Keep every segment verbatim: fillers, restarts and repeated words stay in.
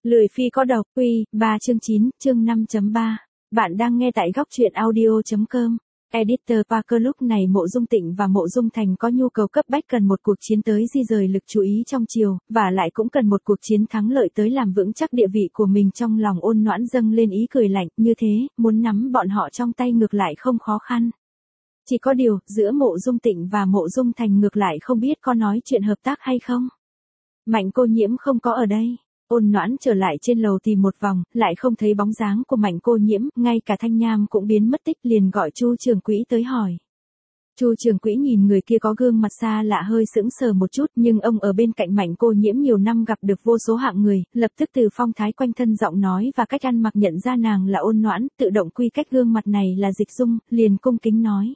Lười phi có độc, Quy, ba chương chín, chương năm chấm ba. Bạn đang nghe tại góc truyện audio.com. Editor Parker. Lúc này Mộ Dung Tịnh và Mộ Dung Thành có nhu cầu cấp bách cần một cuộc chiến tới di rời lực chú ý trong triều, và lại cũng cần một cuộc chiến thắng lợi tới làm vững chắc địa vị của mình. Trong lòng Ôn Noãn dâng lên ý cười lạnh, như thế, muốn nắm bọn họ trong tay ngược lại không khó khăn. Chỉ có điều, giữa Mộ Dung Tịnh và Mộ Dung Thành ngược lại không biết có nói chuyện hợp tác hay không. Mạnh Cô Nhiễm không có ở đây. Ôn Noãn trở lại trên lầu tìm một vòng, lại không thấy bóng dáng của Mạnh Cô Nhiễm, ngay cả Thanh Nham cũng biến mất tích, liền gọi Chu Trường Quỹ tới hỏi. Chu Trường Quỹ nhìn người kia có gương mặt xa lạ hơi sững sờ một chút, nhưng ông ở bên cạnh Mạnh Cô Nhiễm nhiều năm gặp được vô số hạng người, lập tức từ phong thái quanh thân giọng nói và cách ăn mặc nhận ra nàng là Ôn Noãn, tự động quy cách gương mặt này là Dịch Dung, liền cung kính nói.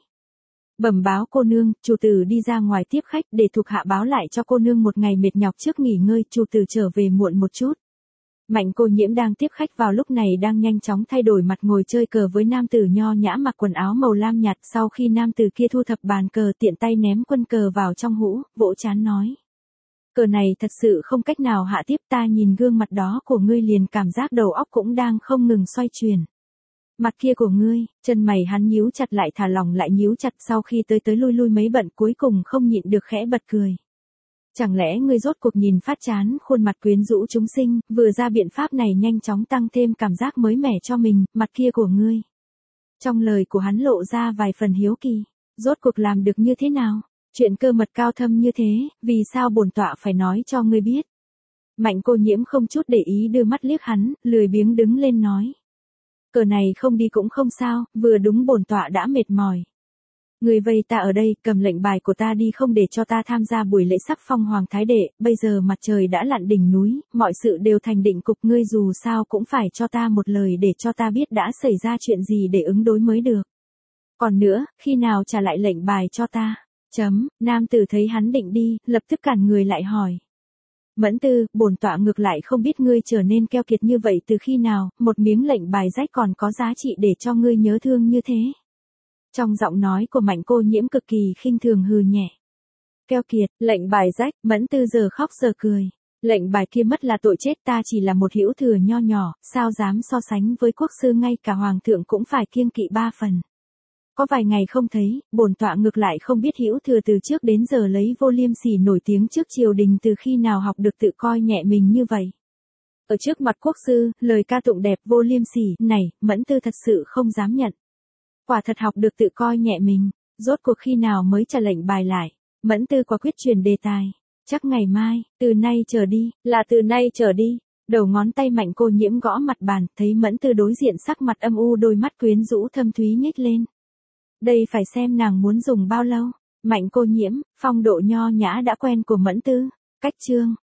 Bẩm báo cô nương, chủ tử đi ra ngoài tiếp khách, để thuộc hạ báo lại cho cô nương một ngày mệt nhọc trước nghỉ ngơi, chủ tử trở về muộn một chút. Mạnh Cô Nhiễm đang tiếp khách vào lúc này đang nhanh chóng thay đổi mặt ngồi chơi cờ với nam tử nho nhã mặc quần áo màu lam nhạt. Sau khi nam tử kia thu thập bàn cờ, tiện tay ném quân cờ vào trong hũ, vỗ trán nói. Cờ này thật sự không cách nào hạ tiếp, ta nhìn gương mặt đó của ngươi liền cảm giác đầu óc cũng đang không ngừng xoay chuyển. Mặt kia của ngươi, chân mày hắn nhíu chặt lại thả lỏng lại nhíu chặt, sau khi tới tới lui lui mấy bận cuối cùng không nhịn được khẽ bật cười. Chẳng lẽ ngươi rốt cuộc nhìn phát chán khuôn mặt quyến rũ chúng sinh, vừa ra biện pháp này nhanh chóng tăng thêm cảm giác mới mẻ cho mình, mặt kia của ngươi. Trong lời của hắn lộ ra vài phần hiếu kỳ, rốt cuộc làm được như thế nào? Chuyện cơ mật cao thâm như thế, vì sao bổn tọa phải nói cho ngươi biết? Mạnh Cô Nhiễm không chút để ý đưa mắt liếc hắn, lười biếng đứng lên nói. Cờ này không đi cũng không sao, vừa đúng bổn tọa đã mệt mỏi. Người vây ta ở đây, cầm lệnh bài của ta đi không để cho ta tham gia buổi lễ sắc phong hoàng thái đệ, bây giờ mặt trời đã lặn đỉnh núi, mọi sự đều thành định cục, ngươi dù sao cũng phải cho ta một lời để cho ta biết đã xảy ra chuyện gì để ứng đối mới được. Còn nữa, khi nào trả lại lệnh bài cho ta? Chấm, nam tử thấy hắn định đi, lập tức cản người lại hỏi. Mẫn Tư, bổn tọa ngược lại không biết ngươi trở nên keo kiệt như vậy từ khi nào, một miếng lệnh bài rách còn có giá trị để cho ngươi nhớ thương như thế. Trong giọng nói của Mạnh Cô Nhiễm cực kỳ khinh thường hừ nhẹ. Keo kiệt, lệnh bài rách, Mẫn Tư giờ khóc giờ cười. Lệnh bài kia mất là tội chết, ta chỉ là một hữu thừa nho nhỏ, sao dám so sánh với quốc sư, ngay cả hoàng thượng cũng phải kiêng kỵ ba phần. Có vài ngày không thấy, bổn tọa ngược lại không biết hữu thừa từ trước đến giờ lấy Vô Liêm Sỉ nổi tiếng trước triều đình từ khi nào học được tự coi nhẹ mình như vậy. Ở trước mặt quốc sư, lời ca tụng đẹp Vô Liêm Sỉ này, Mẫn Tư thật sự không dám nhận. Quả thật học được tự coi nhẹ mình, rốt cuộc khi nào mới trả lệnh bài lại. Mẫn Tư quả quyết chuyển đề tài. Chắc ngày mai, từ nay trở đi, là từ nay trở đi. Đầu ngón tay Mạnh Cô Nhiễm gõ mặt bàn, thấy Mẫn Tư đối diện sắc mặt âm u, đôi mắt quyến rũ thâm thúy nhếch lên. Đây phải xem nàng muốn dùng bao lâu. Mạnh Cô Nhiễm, phong độ nho nhã đã quen của Mẫn Tư. Cách chương,